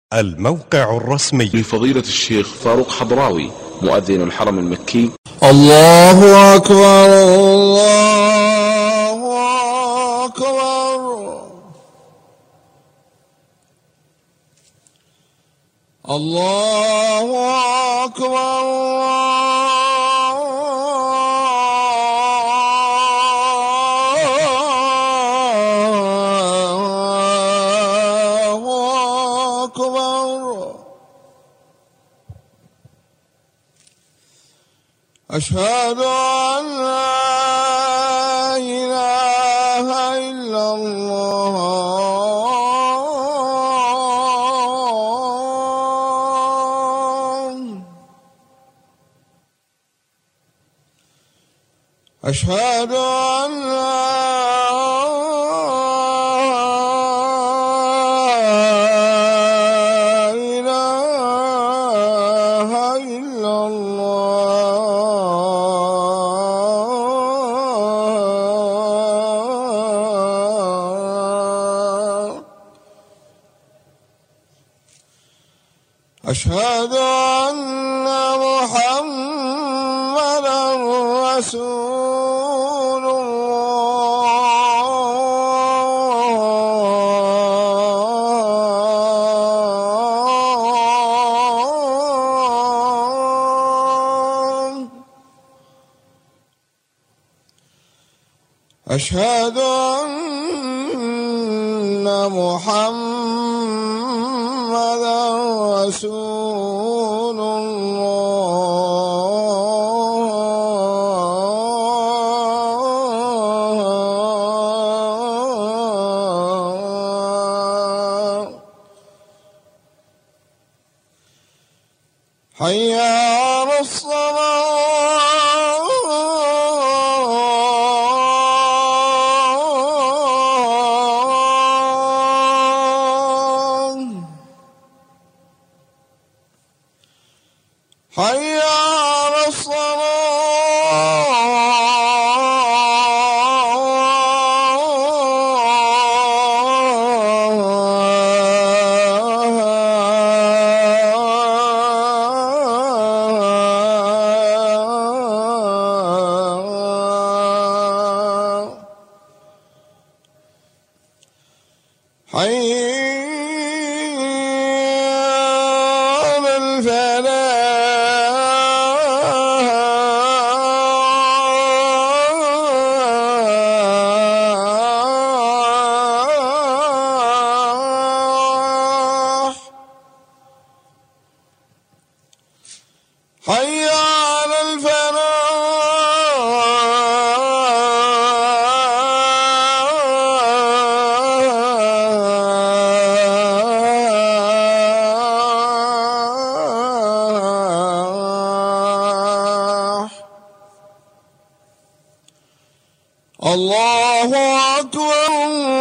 الموقع الرسمي لفضيلة الشيخ فاروق حضراوي مؤذن الحرم المكي. الله أكبر الله أكبر الله أكبر أشهد أن لا إله إلا الله أشهد أن لا إله إلا الله أشهد أن محمدًا رسول الله أشهد أن محمدًا رسول الله حي على الصلاة حي على الصلاة حي على الفلاح حي على الفلاح الله أكبر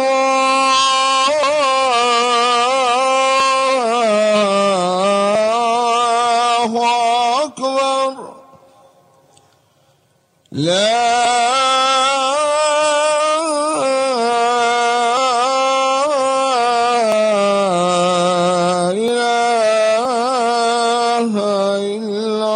الله أكبر لا إله إلا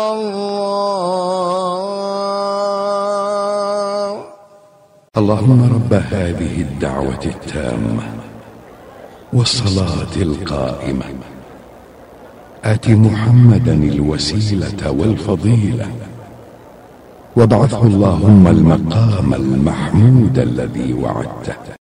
الله. اللهم رب هذه الدعوة التامة والصلاة القائمة آت محمدا الوسيلة والفضيلة وابعثه اللهم المقام المحمود الذي وعدته.